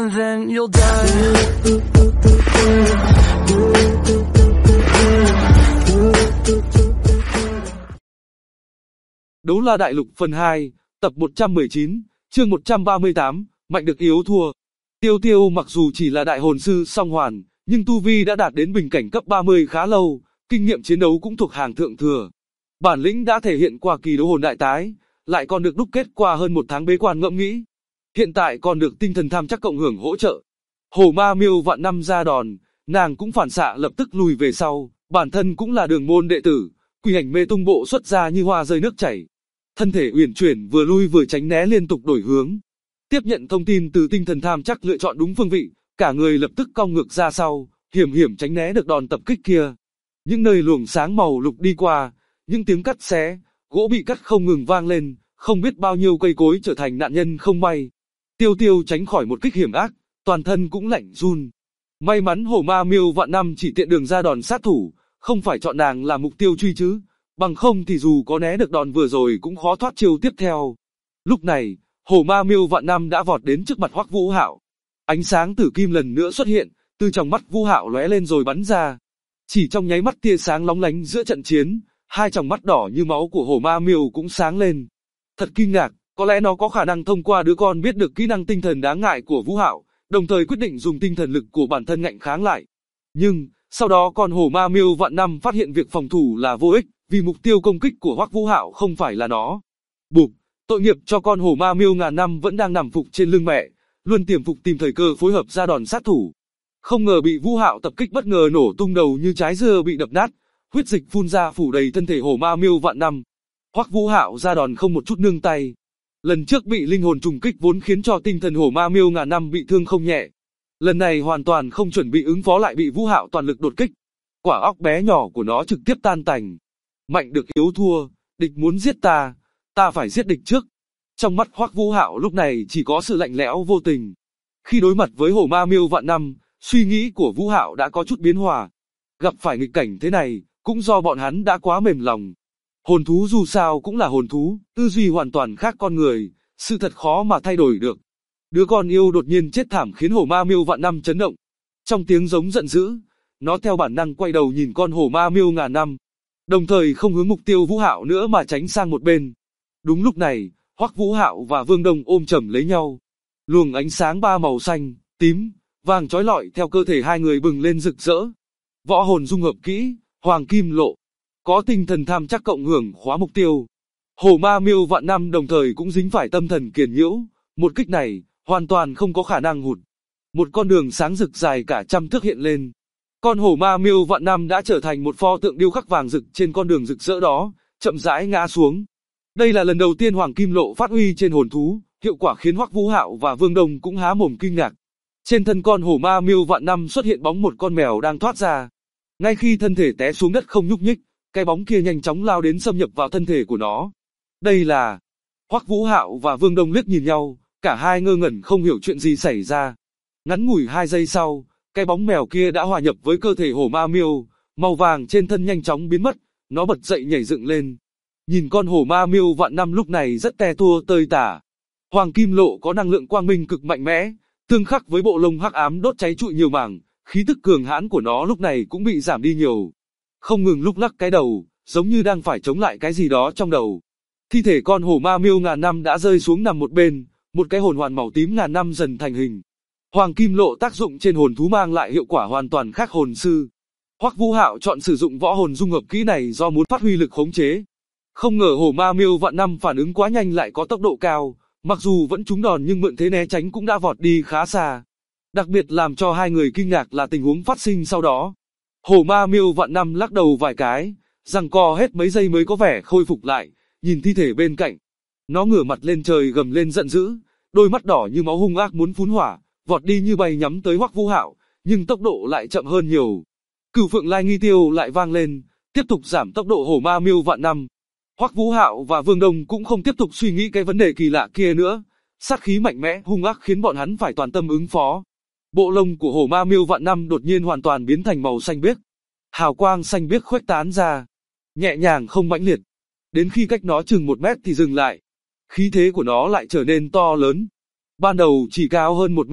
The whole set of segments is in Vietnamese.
and then you'll die. Đấu La Đại Lục phần 2, tập 119, chương 138, mạnh được yếu thua. Tiêu Tiêu mặc dù chỉ là đại hồn sư song hoàn, nhưng tu vi đã đạt đến bình cảnh cấp 30 khá lâu, kinh nghiệm chiến đấu cũng thuộc hàng thượng thừa. Bản lĩnh đã thể hiện qua kỳ đấu hồn đại tái, lại còn được đúc kết qua hơn một tháng bế quan ngẫm nghĩ. Hiện tại còn được tinh thần tham chắc cộng hưởng hỗ trợ. Hổ Ma Miêu vạn năm ra đòn, nàng cũng phản xạ lập tức lùi về sau, bản thân cũng là đường môn đệ tử, quỷ hành mê tung bộ xuất ra như hoa rơi nước chảy. Thân thể uyển chuyển vừa lui vừa tránh né liên tục đổi hướng. Tiếp nhận thông tin từ tinh thần tham chắc lựa chọn đúng phương vị, cả người lập tức cong ngược ra sau, hiểm hiểm tránh né được đòn tập kích kia. Những nơi luồng sáng màu lục đi qua, những tiếng cắt xé, gỗ bị cắt không ngừng vang lên, không biết bao nhiêu cây cối trở thành nạn nhân không may. Tiêu Tiêu tránh khỏi một kích hiểm ác, toàn thân cũng lạnh run. May mắn Hổ Ma Miêu vạn năm chỉ tiện đường ra đòn sát thủ, không phải chọn nàng làm mục tiêu truy chứ, bằng không thì dù có né được đòn vừa rồi cũng khó thoát chiêu tiếp theo. Lúc này, Hổ Ma Miêu vạn năm đã vọt đến trước mặt Hoắc Vũ Hạo. Ánh sáng tử kim lần nữa xuất hiện, từ trong mắt Vũ Hạo lóe lên rồi bắn ra. Chỉ trong nháy mắt tia sáng lóng lánh giữa trận chiến, hai tròng mắt đỏ như máu của Hổ Ma Miêu cũng sáng lên. Thật kinh ngạc, có lẽ nó có khả năng thông qua đứa con biết được kỹ năng tinh thần đáng ngại của Vũ Hạo, đồng thời quyết định dùng tinh thần lực của bản thân ngạnh kháng lại. Nhưng, sau đó con Hổ Ma Miêu vạn năm phát hiện việc phòng thủ là vô ích, vì mục tiêu công kích của Hoắc Vũ Hạo không phải là nó. Bụp, tội nghiệp cho con Hổ Ma Miêu ngàn năm vẫn đang nằm phục trên lưng mẹ, luôn tiềm phục tìm thời cơ phối hợp ra đòn sát thủ. Không ngờ bị Vũ Hạo tập kích bất ngờ nổ tung đầu như trái dưa bị đập nát, huyết dịch phun ra phủ đầy thân thể Hổ Ma Miêu vạn năm. Hoắc Vũ Hạo ra đòn không một chút nương tay. Lần trước bị linh hồn trùng kích vốn khiến cho tinh thần Hổ Ma Miêu ngàn năm bị thương không nhẹ. Lần này hoàn toàn không chuẩn bị ứng phó lại bị Vũ Hạo toàn lực đột kích. Quả óc bé nhỏ của nó trực tiếp tan tành. Mạnh được yếu thua, địch muốn giết ta phải giết địch trước. Trong mắt Hoắc Vũ Hạo lúc này chỉ có sự lạnh lẽo vô tình. Khi đối mặt với Hổ Ma Miêu vạn năm, suy nghĩ của Vũ Hạo đã có chút biến hóa. Gặp phải nghịch cảnh thế này, cũng do bọn hắn đã quá mềm lòng. Hồn thú dù sao cũng là hồn thú, tư duy hoàn toàn khác con người, sự thật khó mà thay đổi được. Đứa con yêu đột nhiên chết thảm khiến Hổ Ma Miêu vạn năm chấn động. Trong tiếng giống giận dữ, nó theo bản năng quay đầu nhìn con Hổ Ma Miêu ngàn năm, đồng thời không hướng mục tiêu Vũ Hạo nữa mà tránh sang một bên. Đúng lúc này, Hoắc Vũ Hạo và Vương Đông ôm chầm lấy nhau. Luồng ánh sáng ba màu xanh, tím, vàng chói lọi theo cơ thể hai người bừng lên rực rỡ. Võ hồn dung hợp kỹ, Hoàng Kim Lộ. Có tinh thần tham chắc cộng hưởng khóa mục tiêu. Hổ Ma Miêu vạn năm đồng thời cũng dính phải tâm thần kiền nhiễu, một kích này hoàn toàn không có khả năng hụt. Một con đường sáng rực dài cả trăm thước hiện lên. Con Hổ Ma Miêu vạn năm đã trở thành một pho tượng điêu khắc vàng rực trên con đường rực rỡ đó, chậm rãi ngã xuống. Đây là lần đầu tiên Hoàng Kim Lộ phát huy trên hồn thú, hiệu quả khiến Hoắc Vũ Hạo và Vương Đông cũng há mồm kinh ngạc. Trên thân con Hổ Ma Miêu vạn năm xuất hiện bóng một con mèo đang thoát ra. Ngay khi thân thể té xuống đất không nhúc nhích, cái bóng kia nhanh chóng lao đến xâm nhập vào thân thể của nó. Đây là... Hoắc Vũ Hạo và Vương Đông liếc nhìn nhau, cả hai ngơ ngẩn không hiểu chuyện gì xảy ra. Ngắn ngủi 2 giây sau, cái bóng mèo kia đã hòa nhập với cơ thể Hổ Ma Miêu, màu vàng trên thân nhanh chóng biến mất, nó bật dậy nhảy dựng lên. Nhìn con Hổ Ma Miêu vạn năm lúc này rất te tua tơi tả. Hoàng Kim Lộ có năng lượng quang minh cực mạnh mẽ, tương khắc với bộ lông hắc ám đốt cháy trụi nhiều mảng, khí tức cường hãn của nó lúc này cũng bị giảm đi nhiều. Không ngừng lúc lắc cái đầu, giống như đang phải chống lại cái gì đó trong đầu. Thi thể con Hổ Ma Miêu ngàn năm đã rơi xuống nằm một bên, một cái hồn hoàn màu tím ngàn năm dần thành hình. Hoàng Kim Lộ tác dụng trên hồn thú mang lại hiệu quả hoàn toàn khác hồn sư. Hoắc Vũ Hạo chọn sử dụng võ hồn dung hợp kỹ này do muốn phát huy lực khống chế. Không ngờ Hổ Ma Miêu vạn năm phản ứng quá nhanh lại có tốc độ cao, mặc dù vẫn trúng đòn nhưng mượn thế né tránh cũng đã vọt đi khá xa. Đặc biệt làm cho hai người kinh ngạc là tình huống phát sinh sau đó. Hổ Ma Miêu vạn năm lắc đầu vài cái, giằng co hết mấy giây mới có vẻ khôi phục lại, nhìn thi thể bên cạnh. Nó ngửa mặt lên trời gầm lên giận dữ, đôi mắt đỏ như máu hung ác muốn phun hỏa, vọt đi như bay nhắm tới Hoắc Vũ Hạo, nhưng tốc độ lại chậm hơn nhiều. Cửu Phượng Lai Nghi Tiêu lại vang lên, tiếp tục giảm tốc độ Hổ Ma Miêu vạn năm. Hoắc Vũ Hạo và Vương Đông cũng không tiếp tục suy nghĩ cái vấn đề kỳ lạ kia nữa, sát khí mạnh mẽ hung ác khiến bọn hắn phải toàn tâm ứng phó. Bộ lông của Hổ Ma Miêu vạn năm đột nhiên hoàn toàn biến thành màu xanh biếc. Hào quang xanh biếc khuếch tán ra, nhẹ nhàng không mãnh liệt. Đến khi cách nó chừng 1 mét thì dừng lại. Khí thế của nó lại trở nên to lớn. Ban đầu chỉ cao hơn 1 mét,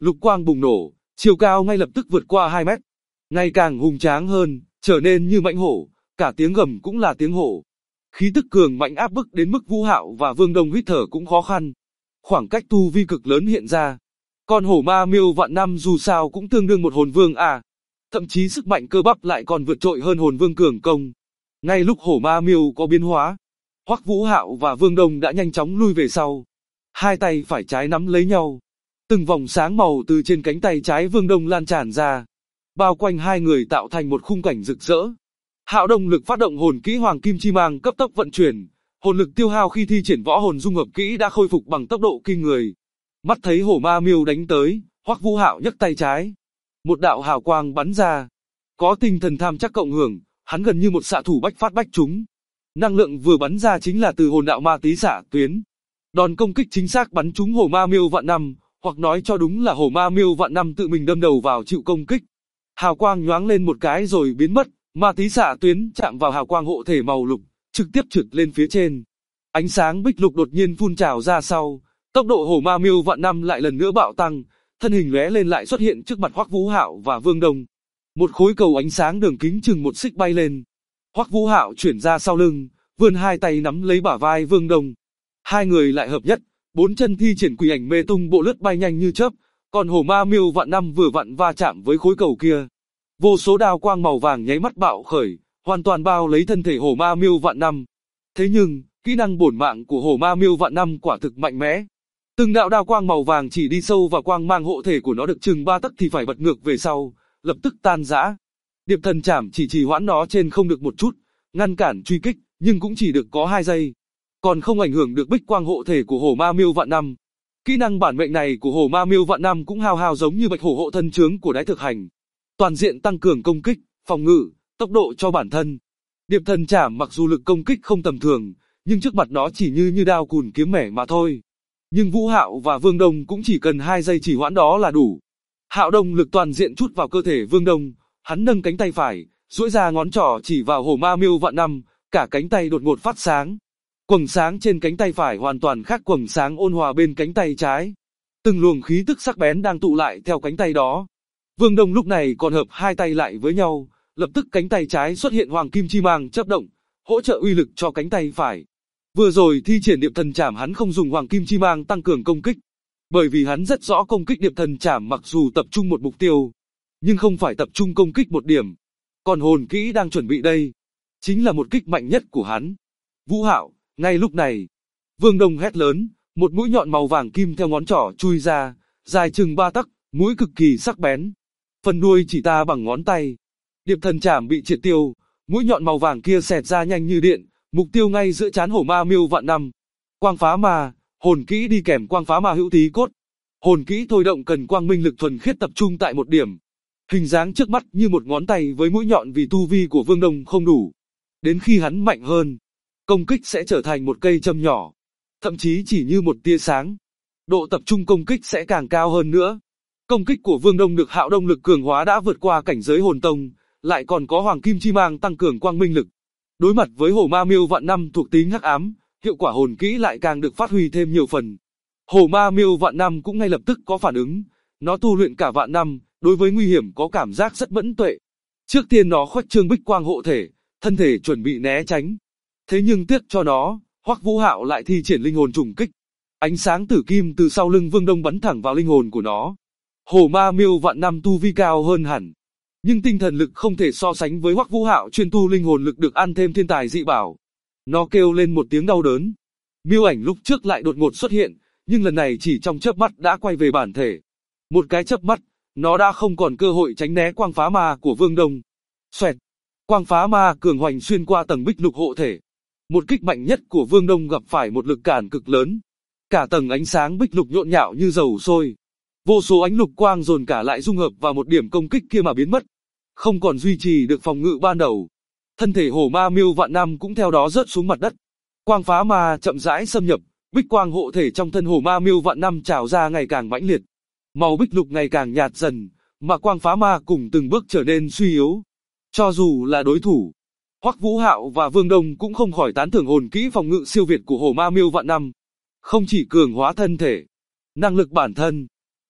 lục quang bùng nổ, chiều cao ngay lập tức vượt qua 2 mét. Ngày càng hùng tráng hơn, trở nên như mãnh hổ, cả tiếng gầm cũng là tiếng hổ. Khí tức cường mạnh áp bức đến mức Vũ Hạo và Vương Đông hít thở cũng khó khăn. Khoảng cách tu vi cực lớn hiện ra. Con hổ ma miêu vạn năm dù sao cũng tương đương một hồn vương à. Thậm chí sức mạnh cơ bắp lại còn vượt trội hơn hồn vương cường công. Ngay lúc hổ ma miêu có biến hóa, Hoắc Vũ Hạo và Vương Đông đã nhanh chóng lui về sau. Hai tay phải trái nắm lấy nhau. Từng vòng sáng màu từ trên cánh tay trái Vương Đông lan tràn ra, bao quanh hai người tạo thành một khung cảnh rực rỡ. Hạo Đông lực phát động hồn kỹ Hoàng Kim Chi Mang cấp tốc vận chuyển, hồn lực tiêu hao khi thi triển võ hồn dung hợp kỹ đã khôi phục bằng tốc độ kinh người. Mắt thấy hổ ma miêu đánh tới, Hoắc Vũ Hạo nhấc tay trái, một đạo hào quang bắn ra. Có tinh thần tham chắc cộng hưởng, hắn gần như một xạ thủ bách phát bách trúng. Năng lượng vừa bắn ra chính là từ hồn đạo ma tí xạ tuyến. Đòn công kích chính xác bắn trúng hổ ma miêu vạn năm, hoặc nói cho đúng là hổ ma miêu vạn năm tự mình đâm đầu vào chịu công kích. Hào quang nhoáng lên một cái rồi biến mất, ma tí xạ tuyến chạm vào hào quang hộ thể màu lục, trực tiếp trượt lên phía trên. Ánh sáng bích lục đột nhiên phun trào ra sau, tốc độ hổ ma miêu vạn năm lại lần nữa bạo tăng, thân hình lóe lên lại xuất hiện trước mặt Hoắc Vũ Hạo và Vương Đông. Một khối cầu ánh sáng đường kính chừng 1 xích bay lên. Hoắc Vũ Hạo chuyển ra sau lưng, vươn hai tay nắm lấy bả vai Vương Đông. Hai người lại hợp nhất, 4 chân thi triển quỷ ảnh mê tung bộ lướt bay nhanh như chớp, còn hổ ma miêu vạn năm vừa vặn va chạm với khối cầu kia. Vô số đao quang màu vàng nháy mắt bạo khởi, hoàn toàn bao lấy thân thể hổ ma miêu vạn năm. Thế nhưng, kỹ năng bổn mạng của hổ ma miêu vạn năm quả thực mạnh mẽ. Từng đạo đao quang màu vàng chỉ đi sâu vào quang mang hộ thể của nó được chừng 3 tấc thì phải bật ngược về sau, lập tức tan rã. Điệp thần chảm chỉ trì hoãn nó trên không được một chút, ngăn cản truy kích, nhưng cũng chỉ được có 2 giây, còn không ảnh hưởng được bích quang hộ thể của hổ ma miêu vạn năm. Kỹ năng bản mệnh này của hổ ma miêu vạn năm cũng hao hao giống như bạch hổ hộ thân chướng của đái thực hành, toàn diện tăng cường công kích, phòng ngự, tốc độ cho bản thân. Điệp thần chảm mặc dù lực công kích không tầm thường, nhưng trước mặt nó chỉ như đao cùn kiếm mẻ mà thôi. Nhưng Vũ Hạo và Vương Đông cũng chỉ cần 2 giây chỉ hoãn đó là đủ. Hạo Đông lực toàn diện trút vào cơ thể Vương Đông, hắn nâng cánh tay phải, duỗi ra ngón trỏ chỉ vào hổ ma miêu vạn năm, cả cánh tay đột ngột phát sáng. Quầng sáng trên cánh tay phải hoàn toàn khác quầng sáng ôn hòa bên cánh tay trái. Từng luồng khí tức sắc bén đang tụ lại theo cánh tay đó. Vương Đông lúc này còn hợp hai tay lại với nhau, lập tức cánh tay trái xuất hiện hoàng kim chi mang chớp động, hỗ trợ uy lực cho cánh tay phải. Vừa rồi thi triển điệp thần chảm hắn không dùng hoàng kim chi mang tăng cường công kích, bởi vì hắn rất rõ công kích điệp thần chảm mặc dù tập trung một mục tiêu, nhưng không phải tập trung công kích một điểm. Còn hồn kỹ đang chuẩn bị đây, chính là một kích mạnh nhất của hắn. Vũ Hạo, ngay lúc này, Vương Đông hét lớn, một mũi nhọn màu vàng kim theo ngón trỏ chui ra, dài chừng 3 tấc, mũi cực kỳ sắc bén. Phần đuôi chỉ ta bằng ngón tay. Điệp thần chảm bị triệt tiêu, mũi nhọn màu vàng kia xẹt ra nhanh như điện, mục tiêu ngay giữa trán hổ ma miêu vạn năm. Quang phá ma, hồn kỹ đi kèm quang phá ma hữu tí cốt. Hồn kỹ thôi động cần quang minh lực thuần khiết tập trung tại một điểm. Hình dáng trước mắt như một ngón tay với mũi nhọn vì tu vi của Vương Đông không đủ. Đến khi hắn mạnh hơn, công kích sẽ trở thành một cây châm nhỏ, thậm chí chỉ như một tia sáng. Độ tập trung công kích sẽ càng cao hơn nữa. Công kích của Vương Đông được Hạo Đông lực cường hóa đã vượt qua cảnh giới hồn tông, lại còn có hoàng kim chi mang tăng cường quang minh lực. Đối mặt với hổ ma miêu vạn năm thuộc tính hắc ám, hiệu quả hồn kỹ lại càng được phát huy thêm nhiều phần. Hổ ma miêu vạn năm cũng ngay lập tức có phản ứng, nó tu luyện cả vạn năm, đối với nguy hiểm có cảm giác rất mẫn tuệ. Trước tiên nó khuếch trương bích quang hộ thể, thân thể chuẩn bị né tránh. Thế nhưng tiếc cho nó, Hoắc Vũ Hạo lại thi triển linh hồn trùng kích. Ánh sáng tử kim từ sau lưng Vương Đông bắn thẳng vào linh hồn của nó. Hổ ma miêu vạn năm tu vi cao hơn hẳn, nhưng tinh thần lực không thể so sánh với Hoắc Vũ Hạo chuyên tu linh hồn lực được ăn thêm thiên tài dị bảo. Nó kêu lên một tiếng đau đớn. Miêu ảnh lúc trước lại đột ngột xuất hiện, nhưng lần này chỉ trong chớp mắt đã quay về bản thể. Một cái chớp mắt, nó đã không còn cơ hội tránh né quang phá ma của Vương Đông. Xoẹt, quang phá ma cường hoành xuyên qua tầng bích lục hộ thể. Một kích mạnh nhất của Vương Đông gặp phải một lực cản cực lớn. Cả tầng ánh sáng bích lục nhộn nhạo như dầu sôi. Vô số ánh lục quang dồn cả lại dung hợp vào một điểm công kích kia mà biến mất, không còn duy trì được phòng ngự ban đầu. Thân thể hổ ma miêu vạn năm cũng theo đó rớt xuống mặt đất. Quang phá ma chậm rãi xâm nhập, bích quang hộ thể trong thân hổ ma miêu vạn năm trào ra ngày càng mãnh liệt. Màu bích lục ngày càng nhạt dần, mà quang phá ma cùng từng bước trở nên suy yếu. Cho dù là đối thủ, Hoắc Vũ Hạo và Vương Đông cũng không khỏi tán thưởng hồn kỹ phòng ngự siêu việt của hổ ma miêu vạn năm. Không chỉ cường hóa thân thể, năng lực bản thân,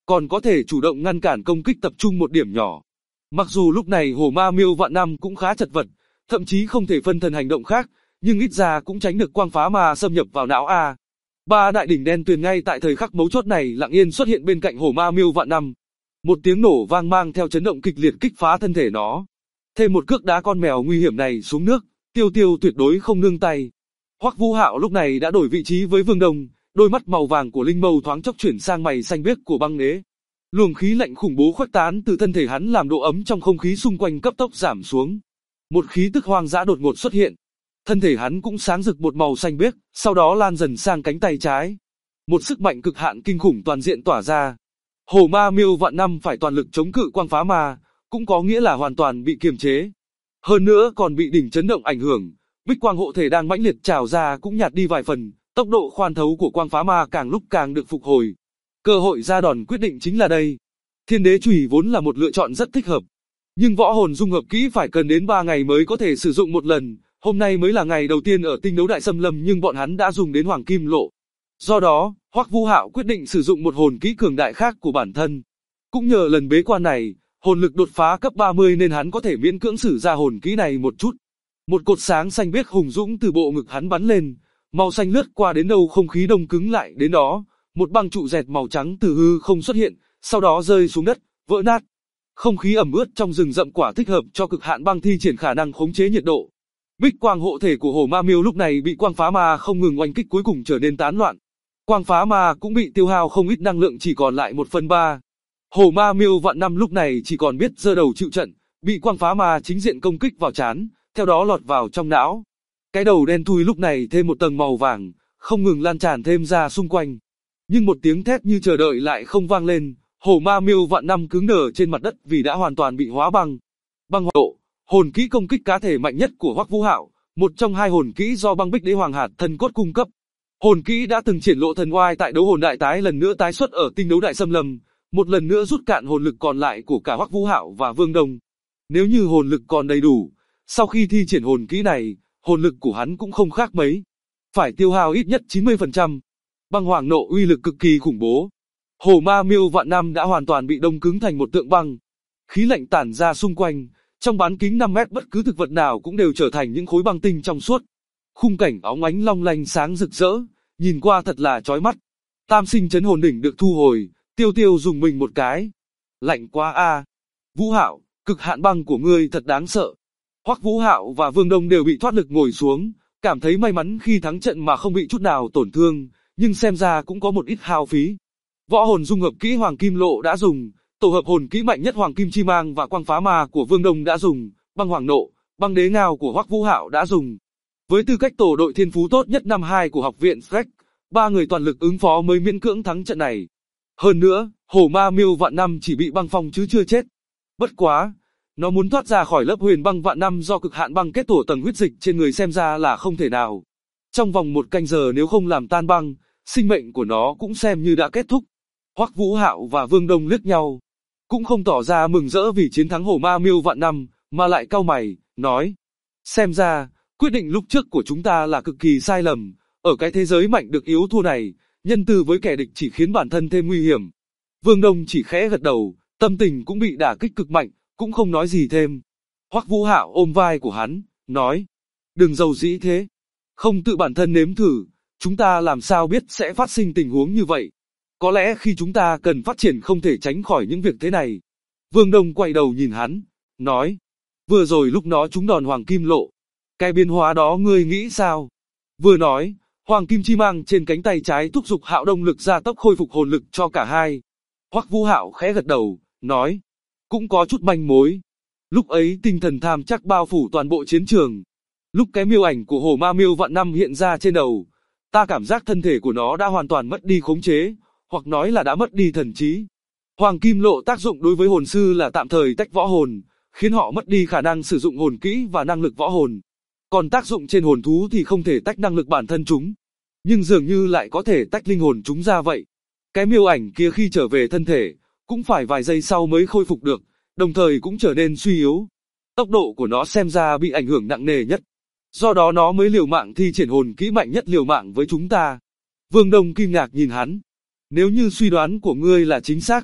còn có thể chủ động ngăn cản công kích tập trung một điểm nhỏ. Mặc dù lúc này Hổ Ma Miêu Vạn Năm cũng khá chật vật, thậm chí không thể phân thần hành động khác, nhưng ít ra cũng tránh được quang phá ma xâm nhập vào não A. Ba đại đỉnh đen tuyền ngay tại thời khắc mấu chốt này lặng yên xuất hiện bên cạnh Hổ Ma Miêu Vạn Năm. Một tiếng nổ vang mang theo chấn động kịch liệt kích phá thân thể nó. Thêm một cước đá con mèo nguy hiểm này xuống nước, Tiêu Tiêu tuyệt đối không nương tay. Hoắc Vũ Hạo lúc này đã đổi vị trí với Vương Đông, đôi mắt màu vàng của Linh Mâu thoáng chốc chuyển sang mày xanh biếc của Băng Nế. Luồng khí lạnh khủng bố khuếch tán từ thân thể hắn làm độ ấm trong không khí xung quanh cấp tốc giảm xuống. Một khí tức hoang dã đột ngột xuất hiện. Thân thể hắn cũng sáng rực một màu xanh biếc, sau đó lan dần sang cánh tay trái. Một sức mạnh cực hạn kinh khủng toàn diện tỏa ra. Hổ Ma Miêu Vạn Năm phải toàn lực chống cự quang phá ma, cũng có nghĩa là hoàn toàn bị kiềm chế. Hơn nữa còn bị đỉnh chấn động ảnh hưởng, bích quang hộ thể đang mãnh liệt trào ra cũng nhạt đi vài phần, tốc độ khoan thấu của quang phá ma càng lúc càng được phục hồi. Cơ hội ra đòn quyết định chính là đây. Thiên Đế Chùy vốn là một lựa chọn rất thích hợp, nhưng võ hồn dung hợp kỹ phải cần đến 3 ngày mới có thể sử dụng một lần. Hôm nay mới là ngày đầu tiên ở Tinh Đấu Đại Xâm Lâm nhưng bọn hắn đã dùng đến Hoàng Kim Lộ. Do đó, Hoắc Vũ Hạo quyết định sử dụng một hồn kỹ cường đại khác của bản thân. Cũng nhờ lần bế quan này, hồn lực đột phá cấp 30 nên hắn có thể miễn cưỡng sử ra hồn kỹ này một chút. Một cột sáng xanh biếc hùng dũng từ bộ ngực hắn bắn lên, màu xanh lướt qua đến đâu không khí đông cứng lại đến đó, một băng trụ dẹt màu trắng từ hư không xuất hiện, sau đó rơi xuống đất, vỡ nát. Không khí ẩm ướt trong rừng rậm quả thích hợp cho cực hạn băng thi triển khả năng khống chế nhiệt độ. Bích quang hộ thể của Hổ Ma Miêu lúc này bị quang phá ma không ngừng oanh kích cuối cùng trở nên tán loạn. Quang phá ma cũng bị tiêu hao không ít năng lượng chỉ còn lại 1/3. Hổ Ma Miêu Vạn Năm lúc này chỉ còn biết giơ đầu chịu trận, bị quang phá ma chính diện công kích vào trán, theo đó lọt vào trong não. Cái đầu đen thui lúc này thêm một tầng màu vàng, không ngừng lan tràn thêm ra xung quanh. Nhưng một tiếng thét như chờ đợi lại không vang lên, Hổ Ma Miêu Vạn Năm cứng đờ trên mặt đất vì đã hoàn toàn bị hóa băng. Băng độ, hồn kỹ công kích cá thể mạnh nhất của Hoắc Vũ Hạo, một trong hai hồn kỹ do Băng Bích Đế Hoàng Hạt Thân Cốt cung cấp. Hồn kỹ đã từng triển lộ thần oai tại đấu hồn đại tái lần nữa tái xuất ở Tinh Đấu Đại Xâm Lâm, một lần nữa rút cạn hồn lực còn lại của cả Hoắc Vũ Hạo và Vương Đông. Nếu như hồn lực còn đầy đủ, sau khi thi triển hồn kỹ này, hồn lực của hắn cũng không khác mấy. Phải tiêu hao ít nhất 90%. Băng Hoàng Nộ uy lực cực kỳ khủng bố. Hổ Ma Miêu Vạn Năm đã hoàn toàn bị đông cứng thành một tượng băng. Khí lạnh tản ra xung quanh, trong bán kính 5 mét bất cứ thực vật nào cũng đều trở thành những khối băng tinh trong suốt. Khung cảnh óng ánh long lanh sáng rực rỡ, nhìn qua thật là chói mắt. Tam sinh chấn hồn đỉnh được thu hồi, Tiêu Tiêu dùng mình một cái. Lạnh quá a. Vũ Hạo, cực hạn băng của ngươi thật đáng sợ. Hoắc Vũ Hạo và Vương Đông đều bị thoát lực ngồi xuống, cảm thấy may mắn khi thắng trận mà không bị chút nào tổn thương, nhưng xem ra cũng có một ít hao phí. Võ hồn dung hợp kỹ Hoàng Kim Lộ đã dùng, tổ hợp hồn kỹ mạnh nhất Hoàng Kim Chi Mang và Quang Phá Ma của Vương Đông đã dùng, Băng Hoàng Nộ, Băng Đế Ngao của Hoắc Vũ Hạo đã dùng. Với tư cách tổ đội thiên phú tốt nhất năm 2 của học viện Freck, 3 người toàn lực ứng phó mới miễn cưỡng thắng trận này. Hơn nữa, Hổ Ma Miêu Vạn Năm chỉ bị băng phong chứ chưa chết. Bất quá, nó muốn thoát ra khỏi lớp huyền băng Vạn Năm do cực hạn băng kết tổ tầng huyết dịch trên người xem ra là không thể nào. Trong vòng 1 canh giờ nếu không làm tan băng, sinh mệnh của nó cũng xem như đã kết thúc. Hoắc Vũ Hạo và Vương Đông liếc nhau, cũng không tỏ ra mừng rỡ vì chiến thắng Hổ Ma Miêu Vạn Năm, mà lại cau mày, nói: xem ra, quyết định lúc trước của chúng ta là cực kỳ sai lầm, ở cái thế giới mạnh được yếu thua này, nhân từ với kẻ địch chỉ khiến bản thân thêm nguy hiểm. Vương Đông chỉ khẽ gật đầu, tâm tình cũng bị đả kích cực mạnh, cũng không nói gì thêm. Hoắc Vũ Hạo ôm vai của hắn, nói: đừng giàu dĩ thế, không tự bản thân nếm thử, chúng ta làm sao biết sẽ phát sinh tình huống như vậy. Có lẽ khi chúng ta cần phát triển không thể tránh khỏi những việc thế này. Vương Đông quay đầu nhìn hắn, nói: vừa rồi lúc nó trúng đòn Hoàng Kim Lộ, cái biến hóa đó ngươi nghĩ sao? Vừa nói, Hoàng Kim Chi Mang trên cánh tay trái thúc giục Hạo Đông lực gia tốc khôi phục hồn lực cho cả hai. Hoắc Vũ Hạo khẽ gật đầu, nói: cũng có chút manh mối. Lúc ấy tinh thần tham chắc bao phủ toàn bộ chiến trường. Lúc cái miêu ảnh của Hổ Ma Miêu Vạn Năm hiện ra trên đầu, ta cảm giác thân thể của nó đã hoàn toàn mất đi khống chế, hoặc nói là đã mất đi thần trí. Hoàng Kim Lộ tác dụng đối với hồn sư là tạm thời tách võ hồn, khiến họ mất đi khả năng sử dụng hồn kỹ và năng lực võ hồn. Còn tác dụng trên hồn thú thì không thể tách năng lực bản thân chúng, nhưng dường như lại có thể tách linh hồn chúng ra vậy. Cái miêu ảnh kia khi trở về thân thể, cũng phải vài giây sau mới khôi phục được, đồng thời cũng trở nên suy yếu. Tốc độ của nó xem ra bị ảnh hưởng nặng nề nhất. Do đó nó mới liều mạng thi triển hồn kỹ mạnh nhất liều mạng với chúng ta. Vương Đông kinh ngạc nhìn hắn. Nếu như suy đoán của ngươi là chính xác,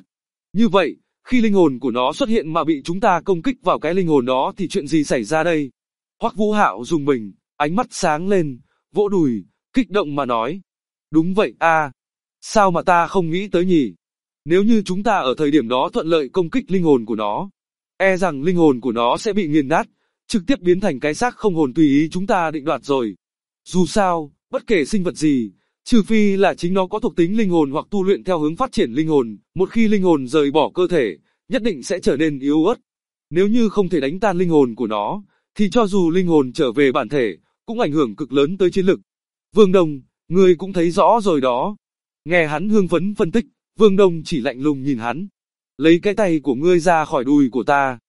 Như vậy, khi linh hồn của nó xuất hiện mà bị chúng ta công kích vào cái linh hồn đó thì chuyện gì xảy ra đây? Hoắc Vũ Hạo rùng mình, ánh mắt sáng lên, vỗ đùi, kích động mà nói. Đúng vậy a, sao mà ta không nghĩ tới nhỉ? Nếu như chúng ta ở thời điểm đó thuận lợi công kích linh hồn của nó, e rằng linh hồn của nó sẽ bị nghiền nát, trực tiếp biến thành cái xác không hồn tùy ý chúng ta định đoạt rồi. Dù sao, bất kể sinh vật gì, trừ phi là chính nó có thuộc tính linh hồn hoặc tu luyện theo hướng phát triển linh hồn, một khi linh hồn rời bỏ cơ thể, nhất định sẽ trở nên yếu ớt. Nếu như không thể đánh tan linh hồn của nó, thì cho dù linh hồn trở về bản thể, cũng ảnh hưởng cực lớn tới chiến lực. Vương Đông, ngươi cũng thấy rõ rồi đó. Nghe hắn hưng phấn phân tích, Vương Đông chỉ lạnh lùng nhìn hắn. Lấy cái tay của ngươi ra khỏi đùi của ta.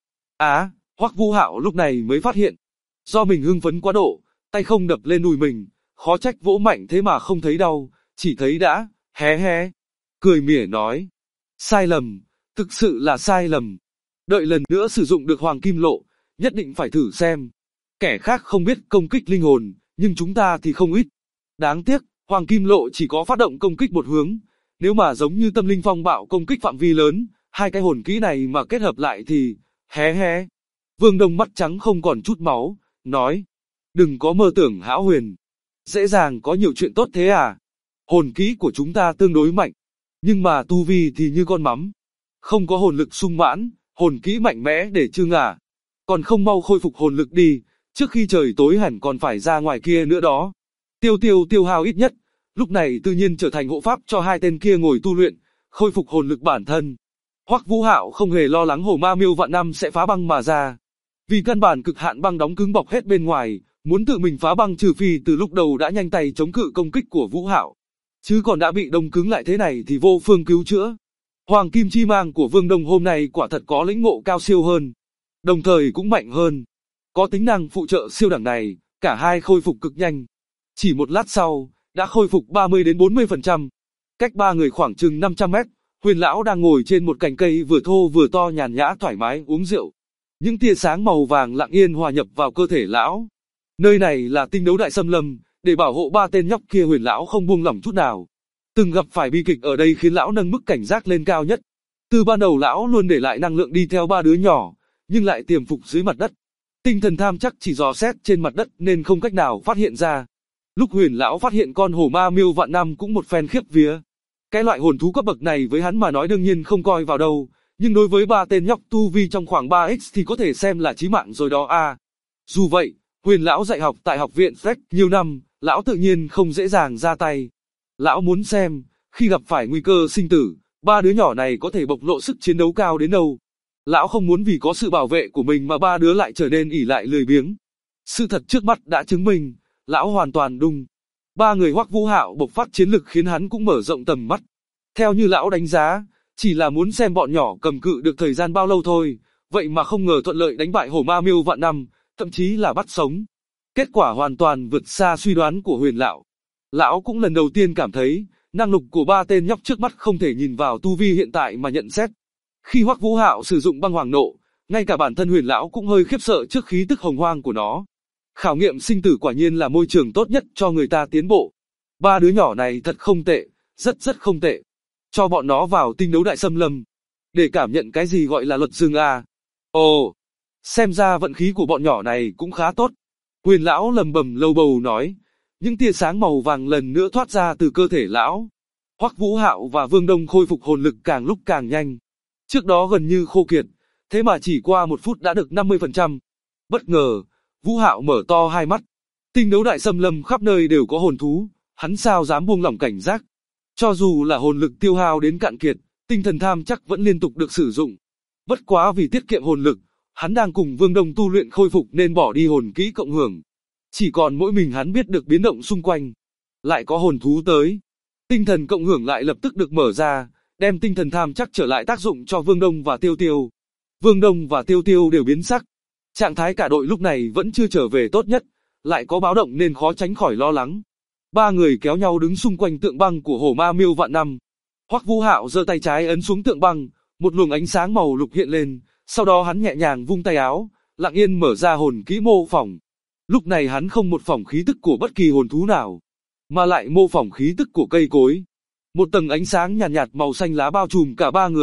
Hoắc Vũ Hạo lúc này mới phát hiện. Do mình hưng phấn quá độ, tay không đập lên đùi mình, khó trách vỗ mạnh thế mà không thấy đau, chỉ thấy đã, hé. Cười mỉa nói. Sai lầm, thực sự là sai lầm. Đợi lần nữa sử dụng được Hoàng Kim Lộ, nhất định phải thử xem. Kẻ khác không biết công kích linh hồn, nhưng chúng ta thì không ít. Đáng tiếc, Hoàng Kim Lộ chỉ có phát động công kích một hướng. Nếu mà giống như Tâm Linh Phong Bạo công kích phạm vi lớn, hai cái hồn kỹ này mà kết hợp lại thì, hé. Vương Đông mắt trắng không còn chút máu, nói. Đừng có mơ tưởng hão huyền. Dễ dàng có nhiều chuyện tốt thế à? Hồn kỹ của chúng ta tương đối mạnh, nhưng mà tu vi thì như con mắm. Không có hồn lực sung mãn, hồn kỹ mạnh mẽ để chưng à. Còn không mau khôi phục hồn lực đi, trước khi trời tối hẳn còn phải ra ngoài kia nữa đó. Tiêu hao ít nhất, lúc này tự nhiên trở thành hộ pháp cho hai tên kia ngồi tu luyện, khôi phục hồn lực bản thân. Hoắc Vũ Hạo không hề lo lắng hổ ma miêu vạn năm sẽ phá băng mà ra. Vì căn bản cực hạn băng đóng cứng bọc hết bên ngoài, muốn tự mình phá băng trừ phi từ lúc đầu đã nhanh tay chống cự công kích của Vũ Hạo. Chứ còn đã bị đông cứng lại thế này thì vô phương cứu chữa. Hoàng Kim Chi Mang của Vương Đông hôm nay quả thật có lĩnh ngộ cao siêu hơn, đồng thời cũng mạnh hơn. Có tính năng phụ trợ siêu đẳng này, cả hai khôi phục cực nhanh. Chỉ một lát sau, đã khôi phục 30 đến 40%. Cách ba người khoảng chừng 500 mét, Huyền lão đang ngồi trên một cành cây vừa thô vừa to nhàn nhã thoải mái uống rượu. Những tia sáng màu vàng lặng yên hòa nhập vào cơ thể lão. Nơi này là Tinh Đấu Đại Xâm Lâm, để bảo hộ ba tên nhóc kia Huyền lão không buông lỏng chút nào. Từng gặp phải bi kịch ở đây khiến lão nâng mức cảnh giác lên cao nhất. Từ ban đầu lão luôn để lại năng lượng đi theo ba đứa nhỏ, nhưng lại tiềm phục dưới mặt đất. Tinh thần tham chắc chỉ dò xét trên mặt đất nên không cách nào phát hiện ra. Lúc Huyền lão phát hiện con hổ ma miêu vạn năm cũng một phen khiếp vía. Cái loại hồn thú cấp bậc này với hắn mà nói đương nhiên không coi vào đâu, nhưng đối với ba tên nhóc tu vi trong khoảng 3x thì có thể xem là chí mạng rồi đó a. Dù vậy, Huyền lão dạy học tại học viện Freck nhiều năm, lão tự nhiên không dễ dàng ra tay. Lão muốn xem, khi gặp phải nguy cơ sinh tử, ba đứa nhỏ này có thể bộc lộ sức chiến đấu cao đến đâu. Lão không muốn vì có sự bảo vệ của mình mà ba đứa lại trở nên ỷ lại lười biếng. Sự thật trước mắt đã chứng minh, lão hoàn toàn đúng. Ba người Hoắc Vũ Hạo bộc phát chiến lực khiến hắn cũng mở rộng tầm mắt. Theo như lão đánh giá, chỉ là muốn xem bọn nhỏ cầm cự được thời gian bao lâu thôi, vậy mà không ngờ thuận lợi đánh bại hổ ma miêu vạn năm, thậm chí là bắt sống. Kết quả hoàn toàn vượt xa suy đoán của Huyền lão. Lão cũng lần đầu tiên cảm thấy, năng lực của ba tên nhóc trước mắt không thể nhìn vào tu vi hiện tại mà nhận xét. Khi Hoắc Vũ Hạo sử dụng băng hoàng nộ, ngay cả bản thân Huyền lão cũng hơi khiếp sợ trước khí tức hồng hoang của nó. Khảo nghiệm sinh tử quả nhiên là môi trường tốt nhất cho người ta tiến bộ. Ba đứa nhỏ này thật không tệ, rất không tệ. Cho bọn nó vào Tinh Đấu Đại Xâm Lâm, để cảm nhận cái gì gọi là luật rừng à. Ồ, xem ra vận khí của bọn nhỏ này cũng khá tốt. Huyền lão lầm bầm lầu bầu nói. Những tia sáng màu vàng lần nữa thoát ra từ cơ thể lão. Hoắc Vũ Hạo và Vương Đông khôi phục hồn lực càng lúc càng nhanh. Trước đó gần như khô kiệt, thế mà chỉ qua 1 phút đã được 50%. Bất ngờ, Vũ Hạo mở to hai mắt. Tinh Đấu Đại Xâm Lâm khắp nơi đều có hồn thú, hắn sao dám buông lỏng cảnh giác. Cho dù là hồn lực tiêu hao đến cạn kiệt, tinh thần tham chắc vẫn liên tục được sử dụng. Bất quá vì tiết kiệm hồn lực, hắn đang cùng Vương Đông tu luyện khôi phục nên bỏ đi hồn kỹ cộng hưởng. Chỉ còn mỗi mình hắn biết được biến động xung quanh. Lại có hồn thú tới. Tinh thần cộng hưởng lại lập tức được mở ra, đem tinh thần tham chắc trở lại tác dụng cho Vương Đông và Tiêu Tiêu. Vương Đông và Tiêu Tiêu đều biến sắc. Trạng thái cả đội lúc này vẫn chưa trở về tốt nhất, lại có báo động nên khó tránh khỏi lo lắng. Ba người kéo nhau đứng xung quanh tượng băng của hổ ma miêu vạn năm. Hoắc Vũ Hạo giơ tay trái ấn xuống tượng băng, một luồng ánh sáng màu lục hiện lên, sau đó hắn nhẹ nhàng vung tay áo, lặng yên mở ra hồn kỹ mô phỏng. Lúc này hắn không một phỏng khí tức của bất kỳ hồn thú nào, mà lại mô phỏng khí tức của cây cối. Một tầng ánh sáng nhàn nhạt màu xanh lá bao trùm cả ba người,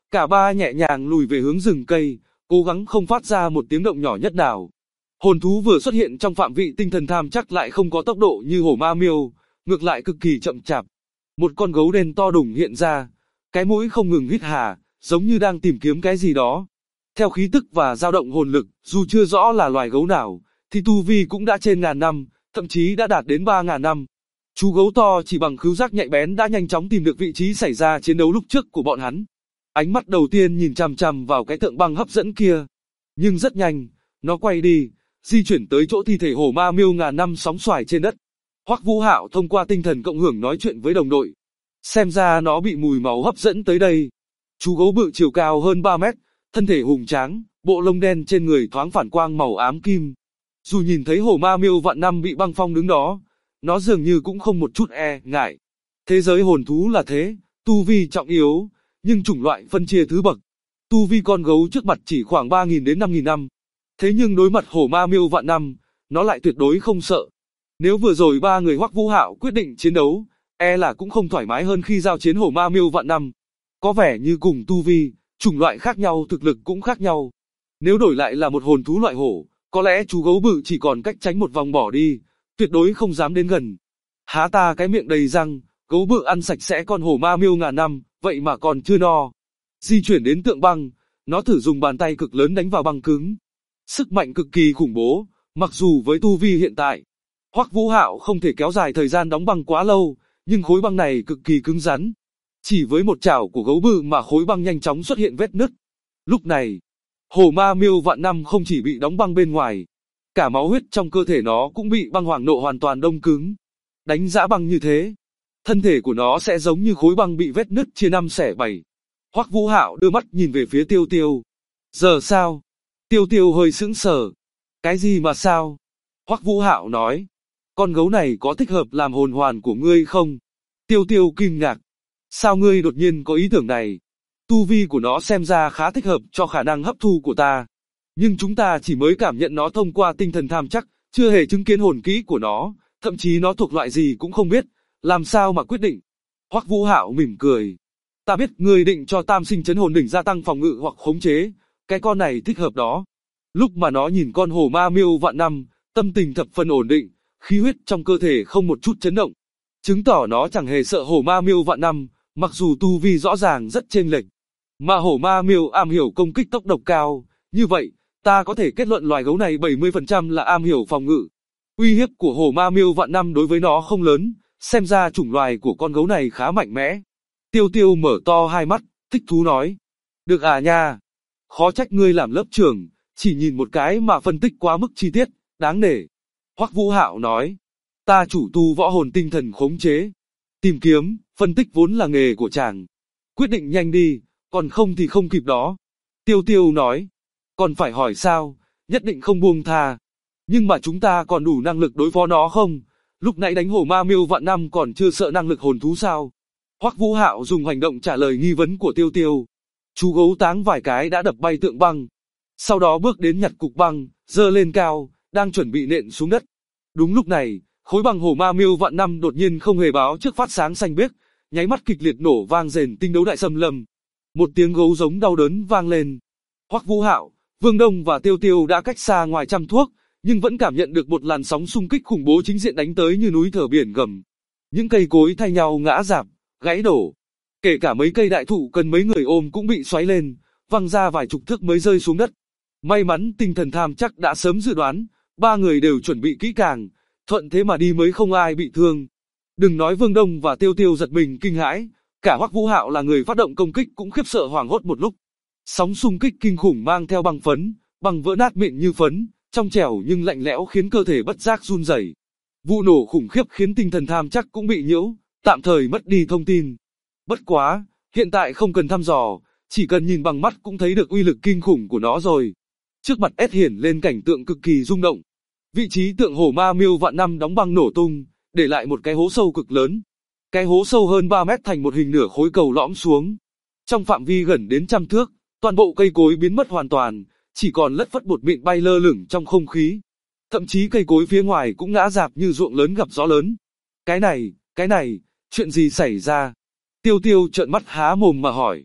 Cả ba nhẹ nhàng lùi về hướng rừng cây, cố gắng không phát ra một tiếng động nhỏ nhất nào. Hồn thú vừa xuất hiện trong phạm vị tinh thần tham chắc lại không có tốc độ như hổ ma miêu, ngược lại cực kỳ chậm chạp. Một con gấu đen to đùng hiện ra, cái mũi không ngừng hít hà, giống như đang tìm kiếm cái gì đó. Theo khí tức và dao động hồn lực, dù chưa rõ là loài gấu nào, thì tu vi cũng đã trên ngàn năm, thậm chí đã đạt đến 3.000 năm. Chú gấu to chỉ bằng khứu giác nhạy bén đã nhanh chóng tìm được vị trí xảy ra chiến đấu lúc trước của bọn hắn. Ánh mắt đầu tiên nhìn chằm chằm vào cái tượng băng hấp dẫn kia. Nhưng rất nhanh, nó quay đi, di chuyển tới chỗ thi thể hổ ma miêu ngàn năm sóng xoài trên đất. Hoắc Vũ Hạo thông qua tinh thần cộng hưởng nói chuyện với đồng đội. Xem ra nó bị mùi máu hấp dẫn tới đây. Chú gấu bự chiều cao hơn 3 mét, thân thể hùng tráng, bộ lông đen trên người thoáng phản quang màu ám kim. Dù nhìn thấy hổ ma miêu vạn năm bị băng phong đứng đó, nó dường như cũng không một chút e ngại. Thế giới hồn thú là thế, tu vi trọng yếu, nhưng chủng loại phân chia thứ bậc. Tu vi con gấu trước mặt chỉ khoảng 3.000 đến 5.000 năm. Thế nhưng đối mặt hổ ma miêu vạn năm, nó lại tuyệt đối không sợ. Nếu vừa rồi ba người Hoắc Vũ Hạo quyết định chiến đấu, e là cũng không thoải mái hơn khi giao chiến hổ ma miêu vạn năm. Có vẻ như cùng tu vi, chủng loại khác nhau thực lực cũng khác nhau. Nếu đổi lại là một hồn thú loại hổ, có lẽ chú gấu bự chỉ còn cách tránh một vòng bỏ đi, tuyệt đối không dám đến gần. Há ta cái miệng đầy răng, gấu bự ăn sạch sẽ con hổ ma miêu ngàn năm, vậy mà còn chưa no. Di chuyển đến tượng băng, nó thử dùng bàn tay cực lớn đánh vào băng cứng. Sức mạnh cực kỳ khủng bố, mặc dù với tu vi hiện tại, Hoắc Vũ Hạo không thể kéo dài thời gian đóng băng quá lâu, nhưng khối băng này cực kỳ cứng rắn. Chỉ với một chảo của gấu bự mà khối băng nhanh chóng xuất hiện vết nứt. Lúc này, hổ ma miêu vạn năm không chỉ bị đóng băng bên ngoài, cả máu huyết trong cơ thể nó cũng bị băng hoàng nộ hoàn toàn đông cứng. Đánh giã băng như thế, thân thể của nó sẽ giống như khối băng bị vết nứt chia 5 xẻ 7. Hoắc Vũ Hạo đưa mắt nhìn về phía Tiêu Tiêu. Giờ sao? Tiêu Tiêu hơi sững sờ. Cái gì mà sao? Hoắc Vũ Hạo nói. Con gấu này có thích hợp làm hồn hoàn của ngươi không? Tiêu Tiêu kinh ngạc. Sao ngươi đột nhiên có ý tưởng này? Tu vi của nó xem ra khá thích hợp cho khả năng hấp thu của ta. Nhưng chúng ta chỉ mới cảm nhận nó thông qua tinh thần tham chắc, chưa hề chứng kiến hồn kỹ của nó, thậm chí nó thuộc loại gì cũng không biết, làm sao mà quyết định? Hoắc Vũ Hạo mỉm cười. Ta biết ngươi định cho Tam Sinh Chấn Hồn Đỉnh gia tăng phòng ngự hoặc khống chế, cái con này thích hợp đó. Lúc mà nó nhìn con hổ ma miêu vạn năm, tâm tình thập phần ổn định, khí huyết trong cơ thể không một chút chấn động, chứng tỏ nó chẳng hề sợ hổ ma miêu vạn năm, mặc dù tu vi rõ ràng rất chênh lệch. Mà hổ ma miêu am hiểu công kích tốc độc cao, như vậy, ta có thể kết luận loài gấu này 70% là am hiểu phòng ngự. Uy hiếp của hổ ma miêu vạn năm đối với nó không lớn, xem ra chủng loài của con gấu này khá mạnh mẽ. Tiêu Tiêu mở to hai mắt, thích thú nói. Được à nha, khó trách ngươi làm lớp trưởng, chỉ nhìn một cái mà phân tích quá mức chi tiết, đáng nể. Hoắc Vũ Hạo nói, ta chủ tu võ hồn tinh thần khống chế. Tìm kiếm, phân tích vốn là nghề của chàng. Quyết định nhanh đi, còn không thì không kịp đó. Tiêu Tiêu nói, còn phải hỏi sao, nhất định không buông tha. Nhưng mà chúng ta còn đủ năng lực đối phó nó không? Lúc nãy đánh hổ ma miêu vạn năm còn chưa sợ năng lực hồn thú sao? Hoắc Vũ Hạo dùng hành động trả lời nghi vấn của Tiêu Tiêu. Chú gấu táng vài cái đã đập bay tượng băng. Sau đó bước đến nhặt cục băng, giơ lên cao, đang chuẩn bị nện xuống đất. Đúng lúc này, khối băng hổ ma miêu vạn năm đột nhiên không hề báo trước phát sáng xanh biếc, nháy mắt kịch liệt nổ vang rền tinh đấu đại xâm lâm. Một tiếng gấu giống đau đớn vang lên. Hoắc Vũ Hạo, Vương Đông và Tiêu Tiêu đã cách xa ngoài trăm thước, nhưng vẫn cảm nhận được một làn sóng xung kích khủng bố chính diện đánh tới như núi thở biển gầm. Những cây cối thay nhau ngã rạp, gãy đổ. Kể cả mấy cây đại thụ cần mấy người ôm cũng bị xoáy lên, văng ra vài chục thước mới rơi xuống đất. May mắn tinh thần tham chắc đã sớm dự đoán, ba người đều chuẩn bị kỹ càng, thuận thế mà đi mới không ai bị thương. Đừng nói Vương Đông và Tiêu Tiêu giật mình kinh hãi, cả Hoắc Vũ Hạo là người phát động công kích cũng khiếp sợ hoảng hốt một lúc. Sóng xung kích kinh khủng mang theo băng phấn, băng vỡ nát mịn như phấn, trong trẻo nhưng lạnh lẽo khiến cơ thể bất giác run rẩy. Vụ nổ khủng khiếp khiến tinh thần tham chắc cũng bị nhiễu, tạm thời mất đi thông tin. Bất quá, hiện tại không cần thăm dò, chỉ cần nhìn bằng mắt cũng thấy được uy lực kinh khủng của nó rồi. Trước mặt Ed hiển lên cảnh tượng cực kỳ rung động. Vị trí tượng hổ ma miêu vạn năm đóng băng nổ tung, để lại một cái hố sâu cực lớn. Cái hố sâu hơn 3 mét thành một hình nửa khối cầu lõm xuống. Trong phạm vi gần đến trăm thước, toàn bộ cây cối biến mất hoàn toàn, chỉ còn lất phất bột mịn bay lơ lửng trong không khí. Thậm chí cây cối phía ngoài cũng ngã rạp như ruộng lớn gặp gió lớn. Cái này, chuyện gì xảy ra? Tiêu Tiêu trợn mắt há mồm mà hỏi.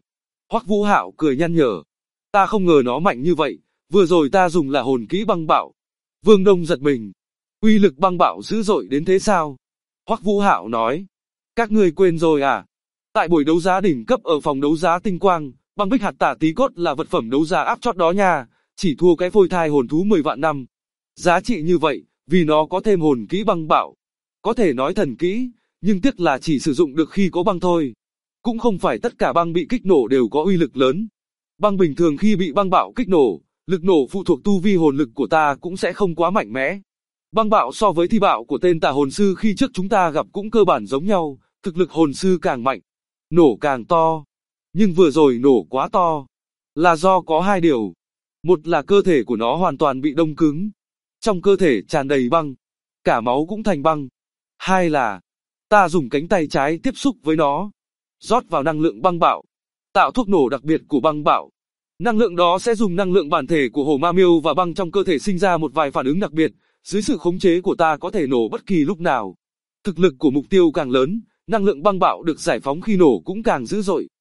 Hoắc Vũ Hạo cười nhăn nhở. Ta không ngờ nó mạnh như vậy, vừa rồi ta dùng là hồn kỹ băng bạo. Vương Đông giật mình. Uy lực băng bạo dữ dội đến thế sao? Hoắc Vũ Hạo nói. Các ngươi quên rồi à? Tại buổi đấu giá đỉnh cấp ở phòng đấu giá Tinh Quang, băng bích hạt tả tí cốt là vật phẩm đấu giá áp chót đó nha, chỉ thua cái phôi thai hồn thú 10 vạn năm. Giá trị như vậy, vì nó có thêm hồn kỹ băng bạo. Có thể nói thần kỹ, nhưng tiếc là chỉ sử dụng được khi có băng thôi. Cũng không phải tất cả băng bị kích nổ đều có uy lực lớn. Băng bình thường khi bị băng bạo kích nổ, lực nổ phụ thuộc tu vi hồn lực của ta cũng sẽ không quá mạnh mẽ. Băng bạo so với thi bạo của tên tà hồn sư khi trước chúng ta gặp cũng cơ bản giống nhau, thực lực hồn sư càng mạnh, nổ càng to. Nhưng vừa rồi nổ quá to, là do có hai điều. Một là cơ thể của nó hoàn toàn bị đông cứng, trong cơ thể tràn đầy băng, cả máu cũng thành băng. Hai là, ta dùng cánh tay trái tiếp xúc với nó, rót vào năng lượng băng bạo, tạo thuốc nổ đặc biệt của băng bạo. Năng lượng đó sẽ dùng năng lượng bản thể của hổ ma miêu và băng trong cơ thể sinh ra một vài phản ứng đặc biệt, dưới sự khống chế của ta có thể nổ bất kỳ lúc nào. Thực lực của mục tiêu càng lớn, năng lượng băng bạo được giải phóng khi nổ cũng càng dữ dội.